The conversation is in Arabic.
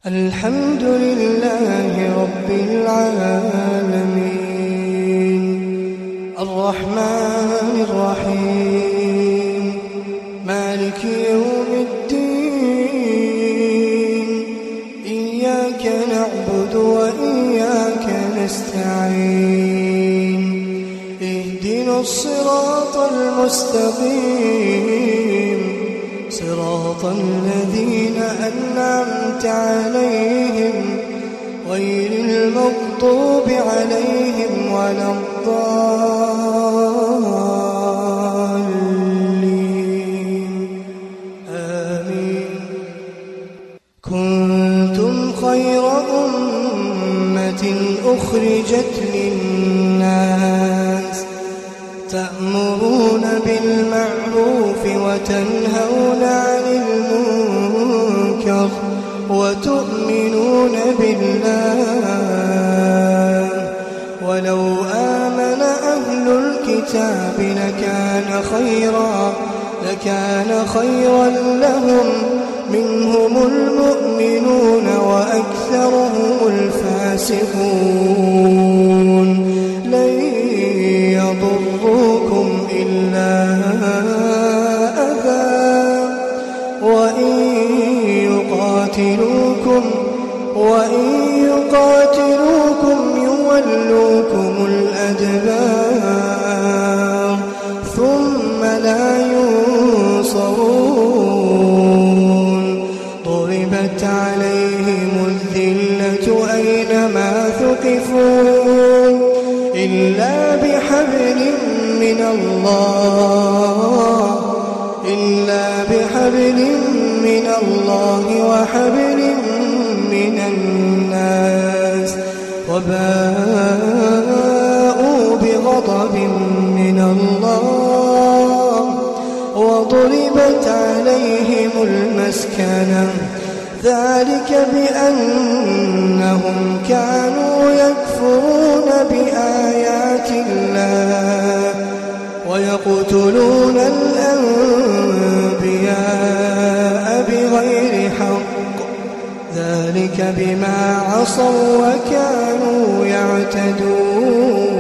الحمد لله رب العالمين الرحمن الرحيم مالك يوم الدين إياك نعبد وإياك نستعين اهدنا الصراط المستقيم صراط الذين أنعمت عليهم غير المغضوب عليهم ولا الضالين آمين. كنتم خير أمة أخرجت للناس تأمرون بالمعروف وتنهون عن المنكر وتؤمنون بالله ولو آمن أهل الكتاب لكان خيرا لهم منهم المؤمنون وأكثرهم الفاسقون لن يضروكم إلا أذى وإن يقاتلوكم يولوكم الأدبار ثم لا ينصرون ضربت عليهم الذلة أينما ثقفوا إلا بحبل من الله وحبل من الناس وباءوا بغضب من الله وضربت عليهم المسكنة ذلك بأنهم كانوا يكفرون بآيات الله ويقتلون الأنبياء بغير حق ذلك بما عصوا وكانوا يعتدون.